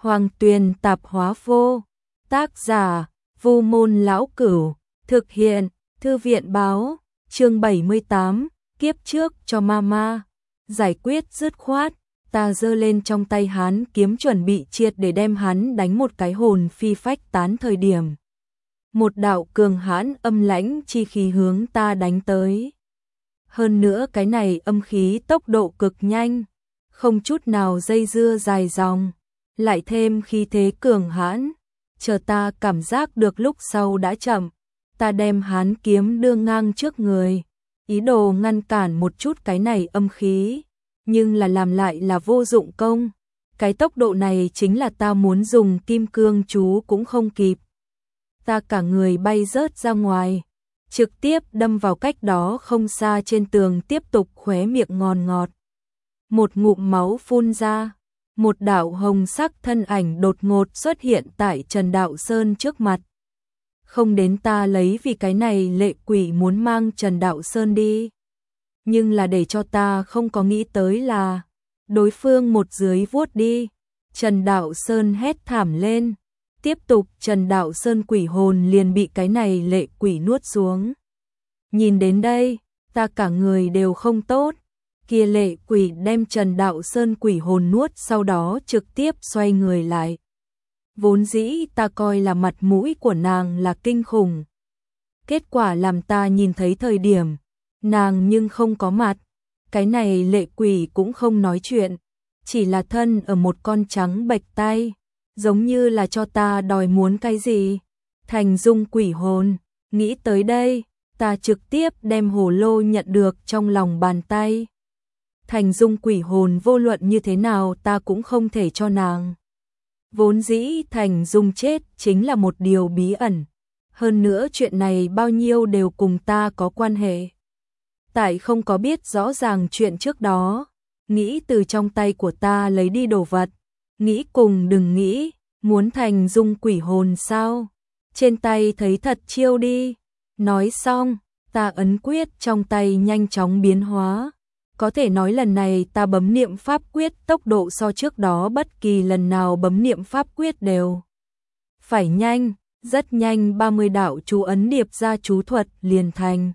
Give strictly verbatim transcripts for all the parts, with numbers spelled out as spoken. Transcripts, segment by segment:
Hoàng Tuyền tạp hóa vô. Tác giả: Vu Môn Lão Cửu. Thực hiện: Thư viện báo. Chương bảy mươi tám, kiếp trước cho mama. Giải quyết dứt khoát, ta giơ lên trong tay hắn kiếm chuẩn bị triệt để đem hắn đánh một cái hồn phi phách tán thời điểm. Một đạo cường hãn âm lãnh chi khí hướng ta đánh tới. Hơn nữa cái này âm khí tốc độ cực nhanh, không chút nào dây dưa dài dòng, lại thêm khí thế cường hãn, chờ ta cảm giác được lúc sau đã chậm, ta đem hắn kiếm đưa ngang trước người, ý đồ ngăn cản một chút cái này âm khí, nhưng là làm lại là vô dụng công. Cái tốc độ này chính là ta muốn dùng kim cương chú cũng không kịp. Ta cả người bay rớt ra ngoài, trực tiếp đâm vào cách đó không xa trên tường, tiếp tục khóe miệng ngòn ngọt. Một ngụm máu phun ra, một đạo hồng sắc thân ảnh đột ngột xuất hiện tại Trần Đạo Sơn trước mặt. Không đến ta lấy vì cái này lệ quỷ muốn mang Trần Đạo Sơn đi. Nhưng là để cho ta không có nghĩ tới là đối phương một dưới vuốt đi, Trần Đạo Sơn hét thảm lên. Tiếp tục Trần Đạo Sơn quỷ hồn liền bị cái này lệ quỷ nuốt xuống. Nhìn đến đây, ta cả người đều không tốt. Kia lệ quỷ đem Trần Đạo Sơn quỷ hồn nuốt, sau đó trực tiếp xoay người lại. Vốn dĩ ta coi là mặt mũi của nàng là kinh khủng. Kết quả làm ta nhìn thấy thời điểm, nàng nhưng không có mặt. Cái này lệ quỷ cũng không nói chuyện, chỉ là thân ở một con trắng bệch tay, giống như là cho ta đòi muốn cái gì. Thành dung quỷ hồn, nghĩ tới đây, ta trực tiếp đem hồ lô nhận được trong lòng bàn tay. Thành dung quỷ hồn vô luận như thế nào ta cũng không thể cho nàng. Vốn dĩ Thành dung chết chính là một điều bí ẩn. Hơn nữa chuyện này bao nhiêu đều cùng ta có quan hệ. Tại không có biết rõ ràng chuyện trước đó, nghĩ từ trong tay của ta lấy đi đồ vật. Nghĩ cùng đừng nghĩ, muốn Thành dung quỷ hồn sao? Trên tay thấy thật chiêu đi. Nói xong, ta ấn quyết trong tay nhanh chóng biến hóa. Có thể nói lần này ta bấm niệm pháp quyết tốc độ so trước đó bất kỳ lần nào bấm niệm pháp quyết đều phải nhanh, rất nhanh. Ba mươi đạo chú ấn điệp ra chú thuật liền thành.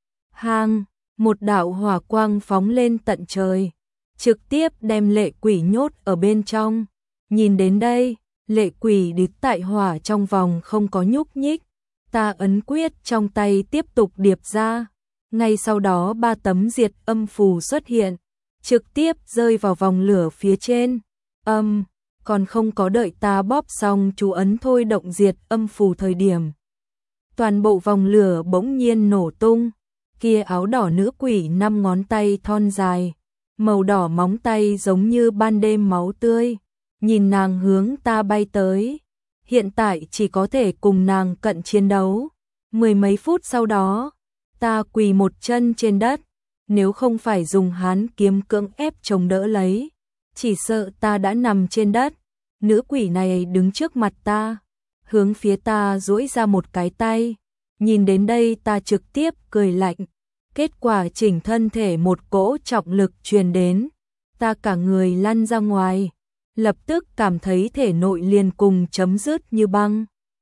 Hang, một đạo hỏa quang phóng lên tận trời, trực tiếp đem lệ quỷ nhốt ở bên trong. Nhìn đến đây, lệ quỷ đứt tại hỏa trong vòng không có nhúc nhích. Ta ấn quyết trong tay tiếp tục điệp ra. Ngay sau đó ba tấm diệt âm phù xuất hiện, trực tiếp rơi vào vòng lửa phía trên. Âm, còn không có đợi ta bóp xong chú ấn thôi động diệt âm phù thời điểm. Toàn bộ vòng lửa bỗng nhiên nổ tung. Kia áo đỏ nữ quỷ năm ngón tay thon dài, màu đỏ móng tay giống như ban đêm máu tươi. Nhìn nàng hướng ta bay tới, hiện tại chỉ có thể cùng nàng cận chiến đấu. Mười mấy phút sau đó, ta quỳ một chân trên đất, nếu không phải dùng hán kiếm cưỡng ép chống đỡ lấy, chỉ sợ ta đã nằm trên đất. Nữ quỷ này đứng trước mặt ta, hướng phía ta duỗi ra một cái tay. Nhìn đến đây ta trực tiếp cười lạnh. Kết quả chỉnh thân thể một cỗ trọng lực truyền đến, ta cả người lăn ra ngoài, lập tức cảm thấy thể nội liền cùng chấm dứt như băng.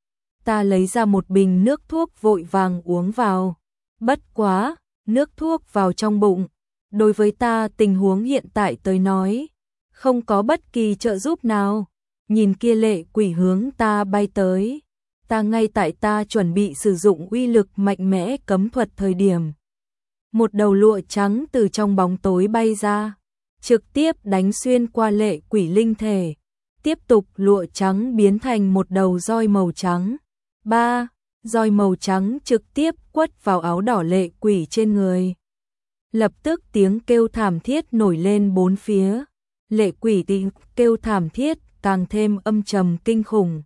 Ta lấy ra một bình nước thuốc vội vàng uống vào. Bất quá, nước thuốc vào trong bụng, đối với ta tình huống hiện tại tới nói, không có bất kỳ trợ giúp nào. Nhìn kia lệ quỷ hướng ta bay tới, ta ngay tại ta chuẩn bị sử dụng uy lực mạnh mẽ cấm thuật thời điểm. Một đầu lụa trắng từ trong bóng tối bay ra, trực tiếp đánh xuyên qua lệ quỷ linh thể. Tiếp tục lụa trắng biến thành một đầu roi màu trắng. Ba, roi màu trắng trực tiếp quất vào áo đỏ lệ quỷ trên người. Lập tức tiếng kêu thảm thiết nổi lên bốn phía. Lệ quỷ tiếng kêu thảm thiết càng thêm âm trầm kinh khủng.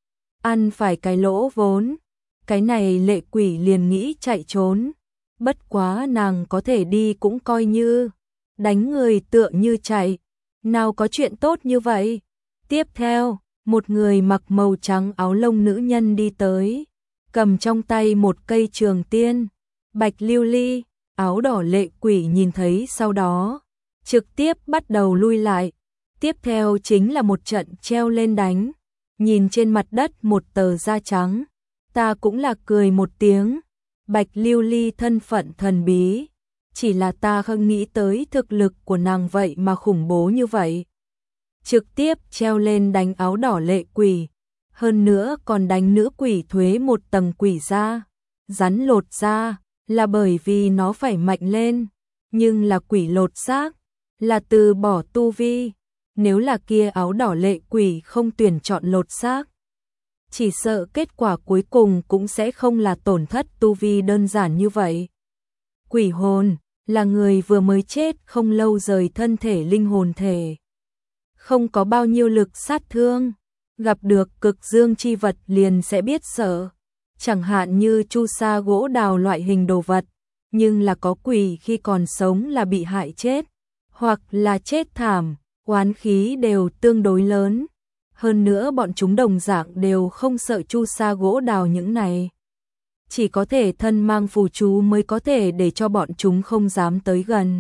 Ăn phải cái lỗ vốn, cái này lệ quỷ liền nghĩ chạy trốn. Bất quá nàng có thể đi cũng coi như, đánh người tựa như chạy, nào có chuyện tốt như vậy. Tiếp theo, một người mặc màu trắng áo lông nữ nhân đi tới, cầm trong tay một cây trường tiên, bạch lưu ly. Áo đỏ lệ quỷ nhìn thấy sau đó, trực tiếp bắt đầu lui lại. Tiếp theo chính là một trận treo lên đánh, nhìn trên mặt đất một tờ da trắng, ta cũng là cười một tiếng, Bạch Lưu Ly thân phận thần bí, chỉ là ta không nghĩ tới thực lực của nàng vậy mà khủng bố như vậy. Trực tiếp treo lên đánh áo đỏ lệ quỷ, hơn nữa còn đánh nữ quỷ thuế một tầng quỷ da, rắn lột da, là bởi vì nó phải mạnh lên, nhưng là quỷ lột xác, là từ bỏ tu vi, nếu là kia áo đỏ lệ quỷ không tuyển chọn lột xác, chỉ sợ kết quả cuối cùng cũng sẽ không là tổn thất tu vi đơn giản như vậy. Quỷ hồn là người vừa mới chết không lâu rời thân thể linh hồn thể, không có bao nhiêu lực sát thương, gặp được cực dương chi vật liền sẽ biết sợ, chẳng hạn như chu sa gỗ đào loại hình đồ vật, nhưng là có quỷ khi còn sống là bị hại chết, hoặc là chết thảm, oán khí đều tương đối lớn. Hơn nữa bọn chúng đồng dạng đều không sợ chu sa gỗ đào những này. Chỉ có thể thân mang phù chú mới có thể để cho bọn chúng không dám tới gần.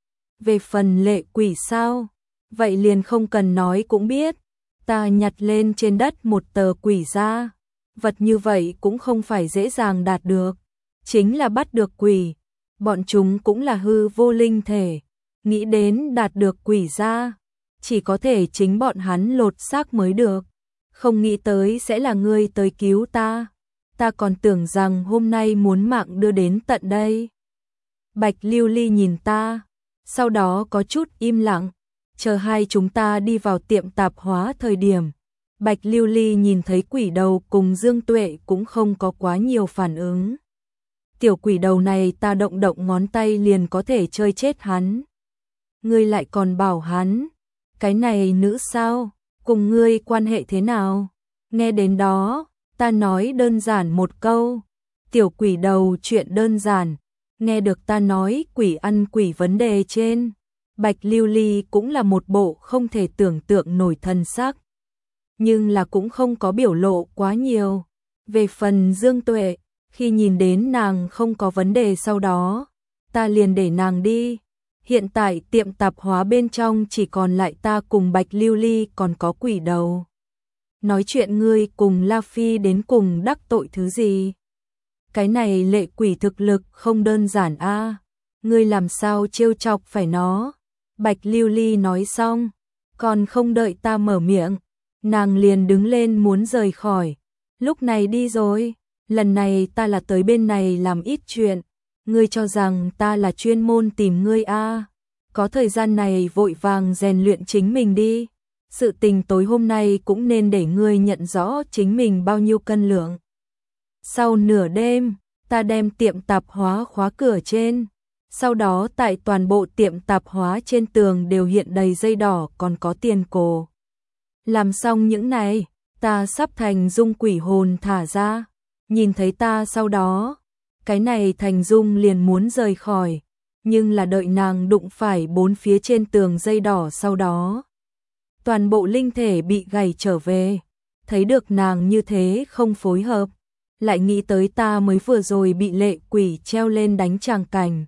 Về phần lệ quỷ sao? Vậy liền không cần nói cũng biết. Ta nhặt lên trên đất một tờ quỷ ra. Vật như vậy cũng không phải dễ dàng đạt được. Chính là bắt được quỷ. Bọn chúng cũng là hư vô linh thể. Nghĩ đến đạt được quỷ ra, chỉ có thể chính bọn hắn lột xác mới được. Không nghĩ tới sẽ là ngươi tới cứu ta. Ta còn tưởng rằng hôm nay muốn mạng đưa đến tận đây. Bạch Lưu Ly nhìn ta, sau đó có chút im lặng, chờ hai chúng ta đi vào tiệm tạp hóa thời điểm. Bạch Lưu Ly nhìn thấy quỷ đầu cùng Dương Tuệ cũng không có quá nhiều phản ứng. Tiểu quỷ đầu này ta động động ngón tay liền có thể chơi chết hắn. Ngươi lại còn bảo hắn, cái này nữ sao, cùng ngươi quan hệ thế nào? Nghe đến đó, ta nói đơn giản một câu, tiểu quỷ đầu chuyện đơn giản, nghe được ta nói quỷ ăn quỷ vấn đề trên. Bạch Lưu Ly cũng là một bộ không thể tưởng tượng nổi thân sắc, nhưng là cũng không có biểu lộ quá nhiều. Về phần Dương Tuệ, khi nhìn đến nàng không có vấn đề sau đó, ta liền để nàng đi. Hiện tại tiệm tạp hóa bên trong chỉ còn lại ta cùng Bạch Lưu Ly còn có quỷ đầu. Nói chuyện ngươi cùng La Phi đến cùng đắc tội thứ gì? Cái này lệ quỷ thực lực không đơn giản a, à? Ngươi làm sao trêu chọc phải nó? Bạch Lưu Ly nói xong, còn không đợi ta mở miệng, nàng liền đứng lên muốn rời khỏi. Lúc này đi rồi, lần này ta là tới bên này làm ít chuyện. Ngươi cho rằng ta là chuyên môn tìm ngươi a? À? Có thời gian này vội vàng rèn luyện chính mình đi. Sự tình tối hôm nay cũng nên để ngươi nhận rõ chính mình bao nhiêu cân lượng. Sau nửa đêm, ta đem tiệm tạp hóa khóa cửa trên. Sau đó tại toàn bộ tiệm tạp hóa trên tường đều hiện đầy dây đỏ còn có tiền cổ. Làm xong những này, ta sắp thành dung quỷ hồn thả ra. Nhìn thấy ta sau đó, cái này thành dung liền muốn rời khỏi. Nhưng là đợi nàng đụng phải bốn phía trên tường dây đỏ sau đó. Toàn bộ linh thể bị gảy trở về. Thấy được nàng như thế không phối hợp. Lại nghĩ tới ta mới vừa rồi bị lệ quỷ treo lên đánh tràng cảnh.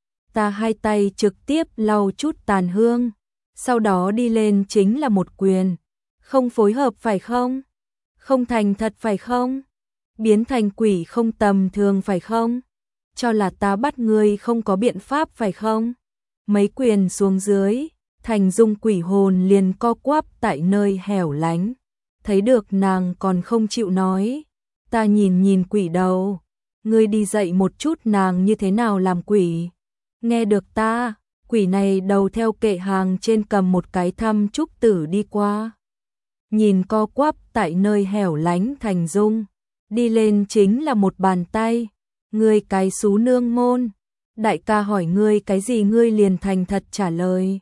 Ta hai tay trực tiếp lau chút tàn hương. Sau đó đi lên chính là một quyền. Không phối hợp phải không? Không thành thật phải không? Biến thành quỷ không tầm thường phải không? Cho là ta bắt ngươi không có biện pháp phải không? Mấy quyền xuống dưới, thành dung quỷ hồn liền co quắp tại nơi hẻo lánh. Thấy được nàng còn không chịu nói. Ta nhìn nhìn quỷ đầu. Ngươi đi dạy một chút nàng như thế nào làm quỷ. Nghe được ta, quỷ này đầu theo kệ hàng trên cầm một cái thăm trúc tử đi qua. Nhìn co quắp tại nơi hẻo lánh thành dung. Đi lên chính là một bàn tay. Ngươi cái xú nương môn. Đại ca hỏi ngươi cái gì ngươi liền thành thật trả lời.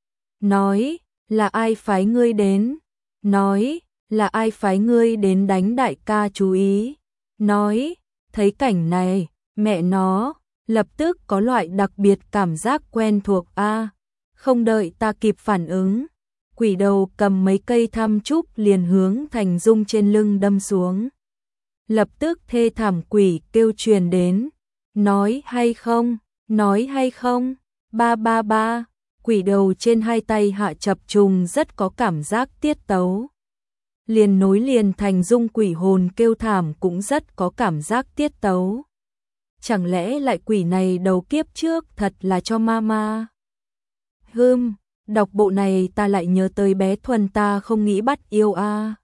Nói, là ai phái ngươi đến? Nói, là ai phái ngươi đến đánh đại ca chú ý? Nói, thấy cảnh này, mẹ nó, lập tức có loại đặc biệt cảm giác quen thuộc a. Không đợi ta kịp phản ứng, quỷ đầu cầm mấy cây thăm trúc liền hướng thành dung trên lưng đâm xuống. Lập tức thê thảm quỷ kêu truyền đến, nói hay không, nói hay không, ba ba ba, Quỷ đầu trên hai tay hạ chập trùng rất có cảm giác tiết tấu. Liền nối liền thành dung quỷ hồn kêu thảm cũng rất có cảm giác tiết tấu. Chẳng lẽ lại quỷ này đầu kiếp trước thật là cho mama? Hừm, đọc bộ này ta lại nhớ tới bé Thuần ta không nghĩ bắt yêu a.